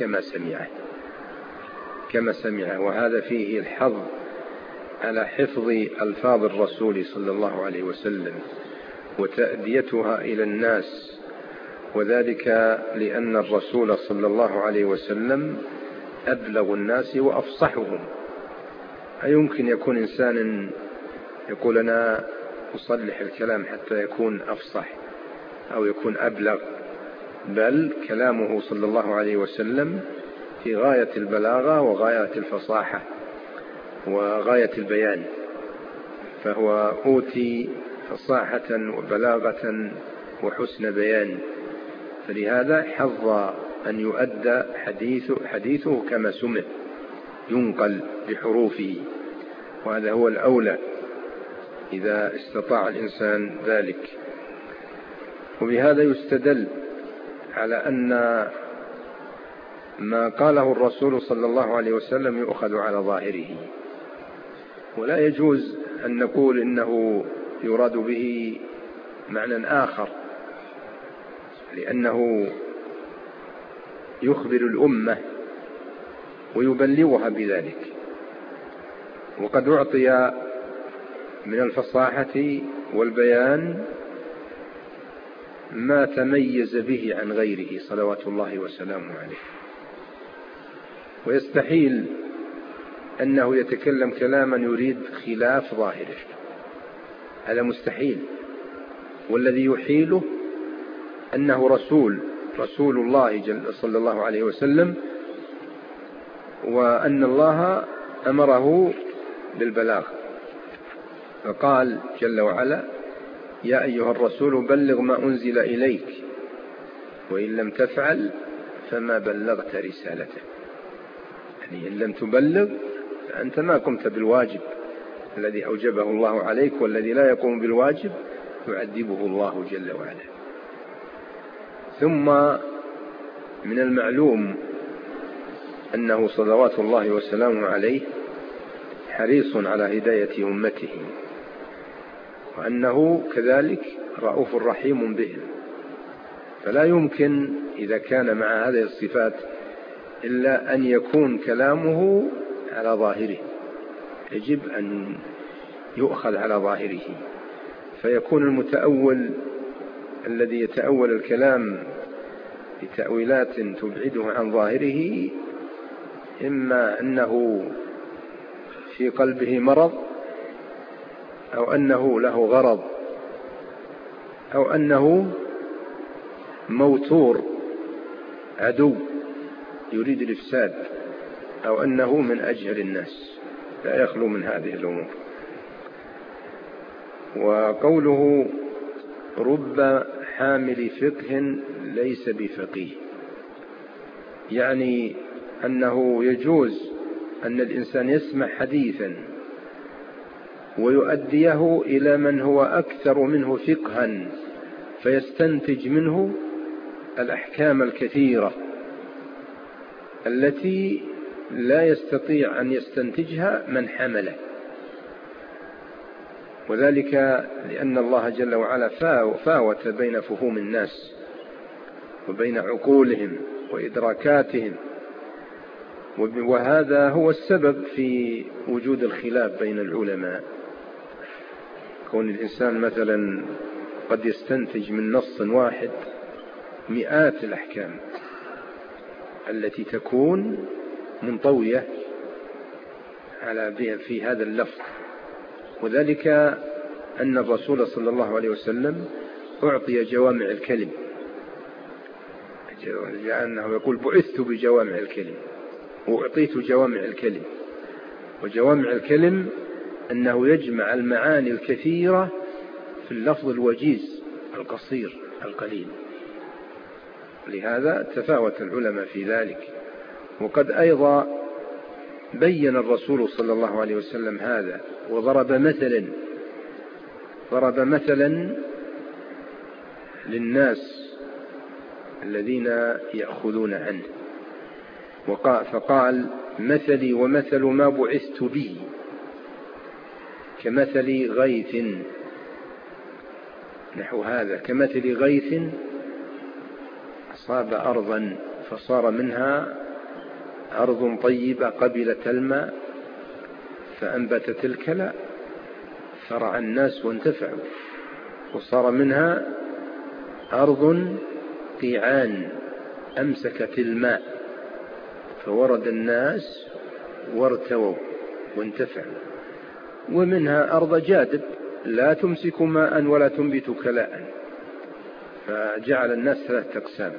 كما سمعه. وهذا فيه الحظ على حفظ ألفاظ الرسول صلى الله عليه وسلم وتأديتها إلى الناس، وذلك لأن الرسول صلى الله عليه وسلم أبلغ الناس وأفصحهم. أيمكن يكون إنسان يقول أنا أصلح الكلام حتى يكون أفصح أو يكون أبلغ؟ بل كلامه صلى الله عليه وسلم في غاية البلاغة وغاية الفصاحة وغاية البيان، فهو أوتي فصاحة وبلاغة وحسن بيان، فلهذا حظ أن يؤدى حديثه كما سمع ينقل بحروفه، وهذا هو الأولى إذا استطاع الإنسان ذلك. وبهذا يستدل على أن ما قاله الرسول صلى الله عليه وسلم يؤخذ على ظاهره، ولا يجوز أن نقول إنه يراد به معنى آخر، لأنه يخبر الأمة ويبلغها بذلك. وقد أعطي من الفصاحة والبيان ما تميز به عن غيره صلوات الله وسلامه عليه، ويستحيل أنه يتكلم كلاما يريد خلاف ظاهره، هذا مستحيل. والذي يحيله أنه رسول الله صلى الله عليه وسلم، وأن الله أمره بالبلاغ، فقال جل وعلا: يا أيها الرسول بلغ ما أنزل إليك وإن لم تفعل فما بلغت رسالته. يعني إن لم تبلغ فأنت ما قمت بالواجب الذي أوجبه الله عليك، والذي لا يقوم بالواجب يعذبه الله جل وعلا. ثم من المعلوم أنه صلوات الله وسلامه عليه حريص على هداية أمته، وأنه كذلك رؤوف رحيم بهم، فلا يمكن إذا كان مع هذه الصفات إلا أن يكون كلامه على ظاهره، يجب أن يؤخذ على ظاهره، فيكون المتأول الذي يتأول الكلام بتأويلات تبعده عن ظاهره إما أنه في قلبه مرض، أو أنه له غرض، أو أنه موتور عدو يريد الإفساد، أو أنه من أجهل الناس، لا يخلو من هذه الأمور. وقوله: رب حامل فقه ليس بفقيه، يعني أنه يجوز أن الإنسان يسمع حديثا ويؤديه إلى من هو أكثر منه فقها، فيستنتج منه الأحكام الكثيرة التي لا يستطيع أن يستنتجها من حمله، وذلك لأن الله جل وعلا فاوت بين فهوم الناس وبين عقولهم وإدراكاتهم، وهذا هو السبب في وجود الخلاف بين العلماء. كون الإنسان مثلا قد يستنتج من نص واحد مئات الأحكام التي تكون منطوية في هذا اللفظ، وذلك أن الرسول صلى الله عليه وسلم أعطي جوامع الكلم، لأنه يقول: بعثت بجوامع الكلم، وأعطيت جوامع الكلم. وجوامع الكلم أنه يجمع المعاني الكثيرة في اللفظ الوجيز القصير القليل، لهذا تفاوت العلماء في ذلك. وقد أيضا بين الرسول صلى الله عليه وسلم هذا، وضرب مثلا للناس الذين يأخذون عنه، فقال: مثلي ومثل ما بعثت به كمثل غيث، نحو هذا: كمثل غيث أصاب أرضا فصار منها أرض طيبة قبلت الماء فأنبتت الكلى فرع الناس وانتفعوا، وصار منها أرض قيعان أمسكت الماء فورد الناس وارتووا وانتفعوا، ومنها أرض جادب لا تمسك ماء ولا تنبت كلاء، فجعل الناس ثلاثة أقسام: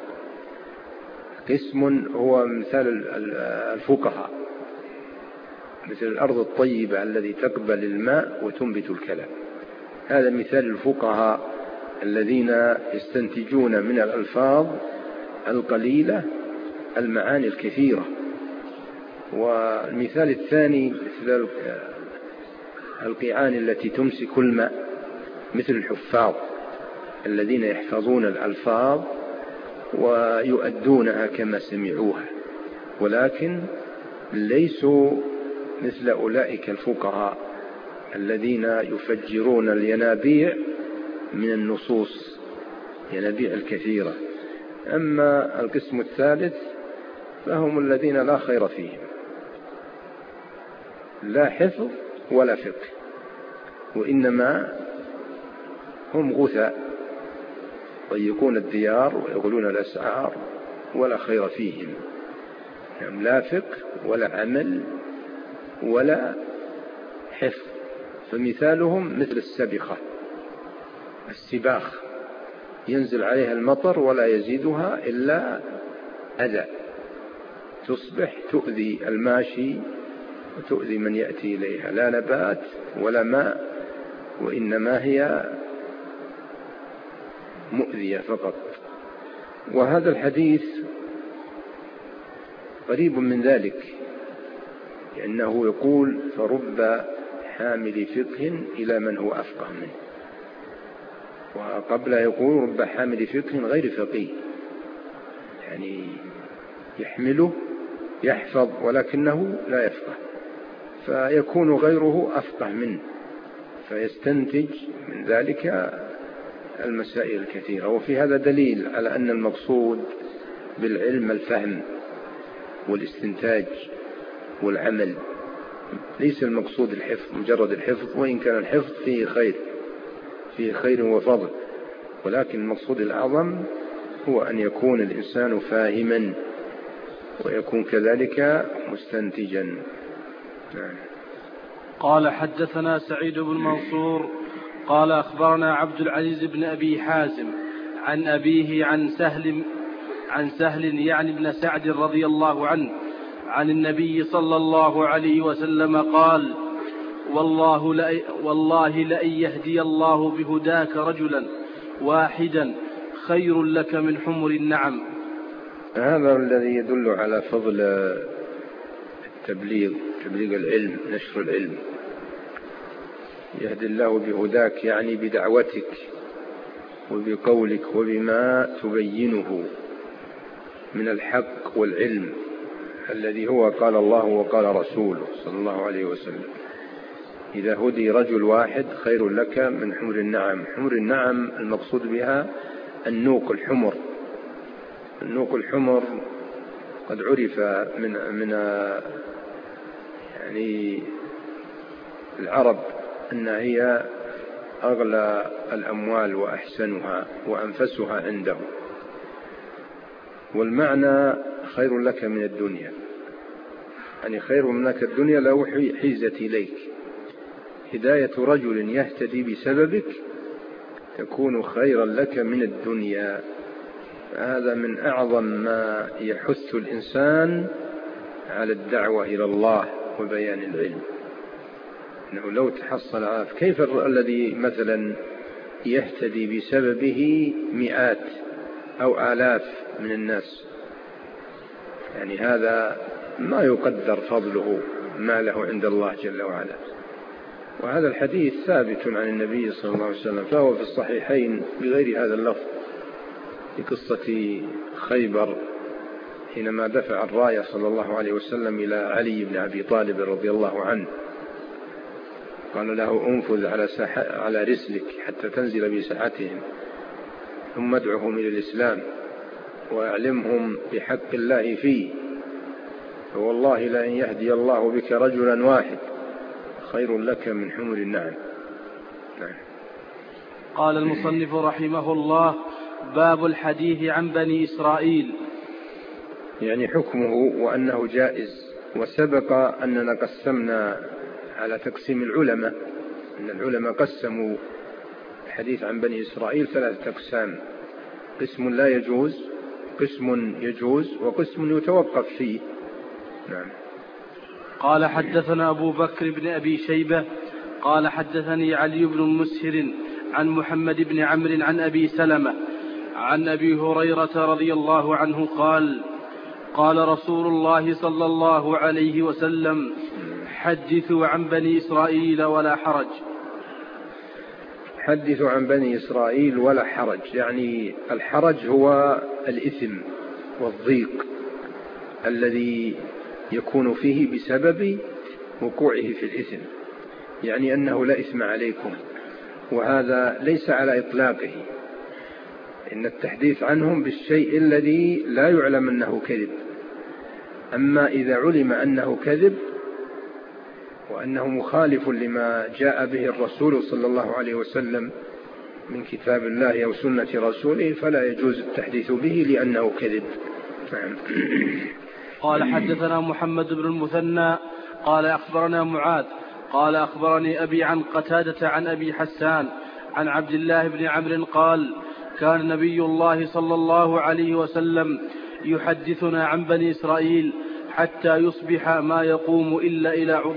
قسم هو مثال الفقهاء، مثل الأرض الطيبة التي تقبل الماء وتنبت الكلاء، هذا مثال الفقهاء الذين يستنتجون من الألفاظ القليلة المعاني الكثيرة. والمثال الثاني مثل القيعان التي تمسك الماء، مثل الحفاظ الذين يحفظون الألفاظ ويؤدونها كما سمعوها، ولكن ليسوا مثل أولئك الفقهاء الذين يفجرون الينابيع من النصوص، ينابيع الكثيرة. أما القسم الثالث فهم الذين لا خير فيهم، لا حفظ ولا فقه، وإنما هم غثاء يضيقون الديار ويغلون الأسعار ولا خير فيهم، يعني لا فقه ولا عمل ولا حفظ. فمثالهم مثل السبخة، السباخ ينزل عليها المطر ولا يزيدها إلا أذى، تصبح تؤذي الماشي وتؤذي من يأتي إليها، لا نبات ولا ماء، وإنما هي مؤذية فقط. وهذا الحديث قريب من ذلك، لأنه يقول فرب حامل فقه إلى من هو أفقه منه، وقبل يقول رب حامل فقه غير فقيه، يعني يحمله يحفظ ولكنه لا يفقه، فيكون غيره أفقه منه فيستنتج من ذلك المسائل الكثيرة. وفي هذا دليل على أن المقصود بالعلم الفهم والاستنتاج والعمل، ليس المقصود الحفظ مجرد الحفظ، وإن كان الحفظ فيه خير وفضل، ولكن المقصود الأعظم هو أن يكون الإنسان فاهما ويكون كذلك مستنتجا. قال حدثنا سعيد بن منصور قال أخبرنا عبد العزيز بن أبي حازم عن أبيه عن سهل يعني بن سعد رضي الله عنه عن النبي صلى الله عليه وسلم قال: والله لأن يهدي الله بهداك رجلا واحدا خير لك من حمر النعم. هذا الذي يدل على فضل تبليغ العلم، نشر العلم. يهدي الله بهداك يعني بدعوتك وبقولك وبما تبينه من الحق والعلم الذي هو قال الله وقال رسوله صلى الله عليه وسلم. إذا هدي رجل واحد خير لك من حمر النعم. حمر النعم المقصود بها النوق الحمر. النوق الحمر قد عرف من يعني العرب أن هي أغلى الأموال وأحسنها وأنفسها عنده، والمعنى خير لك من الدنيا، يعني خير منك الدنيا لو حيزت إليك. هداية رجل يهتدي بسببك تكون خيرا لك من الدنيا. هذا من أعظم ما يحث الإنسان على الدعوة إلى الله وبيان العلم، أنه لو تحصل عاف كيف الذي مثلا يهتدي بسببه مئات أو آلاف من الناس، يعني هذا ما يقدر فضله ما له عند الله جل وعلا. وهذا الحديث ثابت عن النبي صلى الله عليه وسلم، فهو في الصحيحين بغير هذا اللفظ، في قصة خيبر حينما دفع الراية صلى الله عليه وسلم إلى علي بن أبي طالب رضي الله عنه، قال له انفذ على رسلك حتى تنزل بساحتهم، ثم ادعهم إلى الإسلام وأعلمهم بحق الله فيه، فوالله لأن يهدي الله بك رجلا واحد خير لك من حمر النعم. قال المصنف رحمه الله: باب الحديث عن بني إسرائيل. يعني حكمه وأنه جائز. وسبق أننا قسمنا على تقسيم العلماء، أن العلماء قسموا الحديث عن بني إسرائيل 3 أقسام: قسم لا يجوز، قسم يجوز، وقسم يتوقف فيه. نعم. قال حدثنا أبو بكر بن أبي شيبة قال حدثني علي بن مسهر عن محمد بن عمرو عن أبي سلمة عن أبي هريرة رضي الله عنه قال: قال رسول الله صلى الله عليه وسلم: حدثوا عن بني إسرائيل ولا حرج. حدثوا عن بني إسرائيل ولا حرج، يعني الحرج هو الإثم والضيق الذي يكون فيه بسبب وقوعه في الإثم، يعني أنه لا إثم عليكم، وهذا ليس على إطلاقه، إن التحديث عنهم بالشيء الذي لا يعلم أنه كذب. أما إذا علم أنه كذب وأنه مخالف لما جاء به الرسول صلى الله عليه وسلم من كتاب الله أو سنة رسوله فلا يجوز التحديث به لأنه كذب. قال حدثنا محمد بن المثنى قال أخبرنا معاذ قال أخبرني أبي عن قتادة عن أبي حسان عن عبد الله بن عمرو قال كان نبي الله صلى الله عليه وسلم يحدثنا عن بني إسرائيل حتى يصبح ما يقوم إلا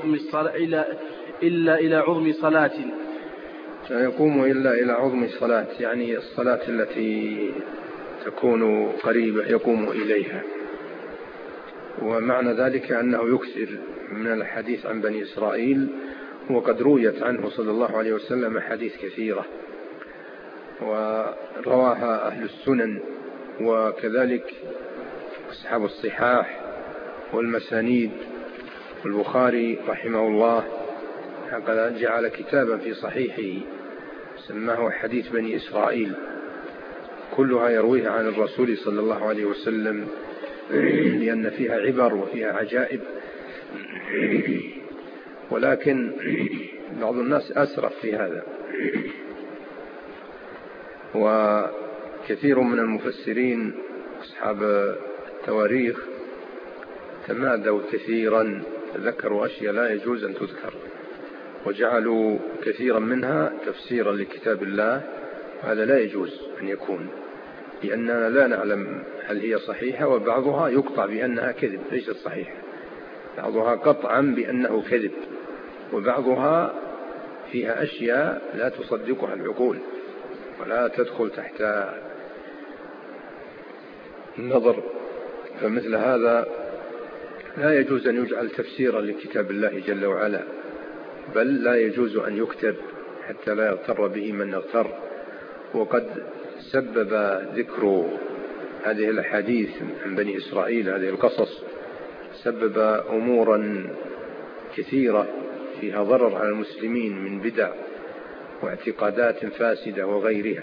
إلى عظم صلاة يقوم إلا إلى عظم صلاة، يعني الصلاة التي تكون قريبة يقوم إليها. ومعنى ذلك أنه يكثر من الحديث عن بني إسرائيل، وقد رويت عنه صلى الله عليه وسلم حديث كثيرة ورواها أهل السنن وكذلك أصحاب الصحاح والمسانيد. والبخاري رحمه الله قد جعل كتابا في صحيحه سماه حديث بني إسرائيل، كلها يرويها عن الرسول صلى الله عليه وسلم لأن فيها عبر وفيها عجائب. ولكن بعض الناس أسرف في هذا، وكثير من المفسرين أصحاب التواريخ تمادوا كثيرا، ذكروا أشياء لا يجوز أن تذكر، وجعلوا كثيرا منها تفسيرا لكتاب الله. هذا لا يجوز أن يكون، لأننا لا نعلم هل هي صحيحة، وبعضها يقطع بأنها كذب ليست صحيحة، بعضها قطعا بأنه كذب، وبعضها فيها أشياء لا تصدقها العقول ولا تدخل تحت النظر. فمثل هذا لا يجوز أن يجعل تفسيرا لكتاب الله جل وعلا، بل لا يجوز أن يكتب حتى لا يغتر به من يغتر. وقد سبب ذكر هذه الحديث عن بني إسرائيل، هذه القصص، سبب أمورا كثيرة فيها ضرر على المسلمين من بدع واعتقادات فاسدة وغيرها.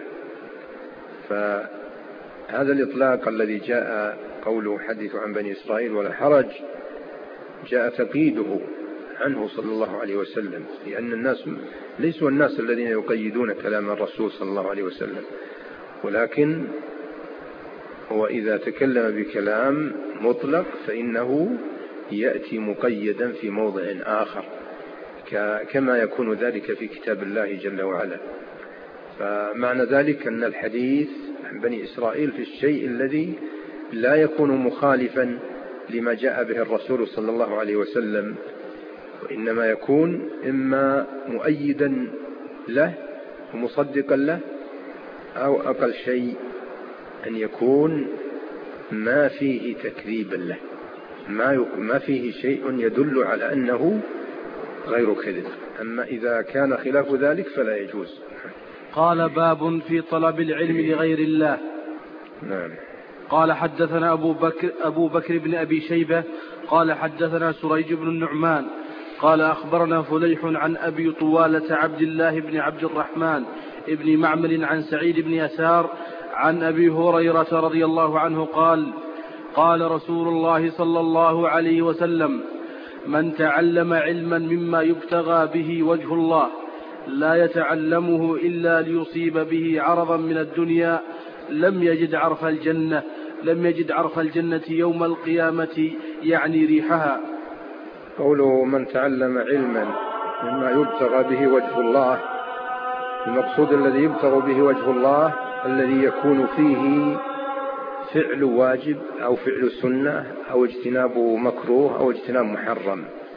فهذا الإطلاق الذي جاء قوله حديث عن بني إسرائيل ولا حرج جاء تقييده عنه صلى الله عليه وسلم، لأن الناس ليسوا الناس الذين يقيدون كلام الرسول صلى الله عليه وسلم، ولكن هو إذا تكلم بكلام مطلق فإنه يأتي مقيدا في موضع آخر، كما يكون ذلك في كتاب الله جل وعلا. فمعنى ذلك أن الحديث عن بني إسرائيل في الشيء الذي لا يكون مخالفا لما جاء به الرسول صلى الله عليه وسلم، وإنما يكون إما مؤيدا له ومصدقا له، أو أقل شيء أن يكون ما فيه تكذيبا له، ما فيه شيء يدل على أنه غير كذب. أما إذا كان خلاف ذلك فلا يجوز. قال باب في طلب العلم لغير الله. نعم. قال حدثنا أبو بكر بن أبي شيبة قال حدثنا سريج بن النعمان قال أخبرنا فليح عن أبي طوالة عبد الله بن عبد الرحمن ابن معمر عن سعيد بن يسار عن أبي هريرة رضي الله عنه قال قال رسول الله صلى الله عليه وسلم من تعلم علما مما يبتغى به وجه الله لا يتعلمه إلا ليصيب به عرضا من الدنيا لم يجد عرف الجنة يوم القيامة، يعني ريحها. قوله من تعلم علما مما يبتغى به وجه الله، المقصود الذي يبتغى به وجه الله الذي يكون فيه فعل واجب أو فعل سنة أو اجتناب مكروه أو اجتناب محرم،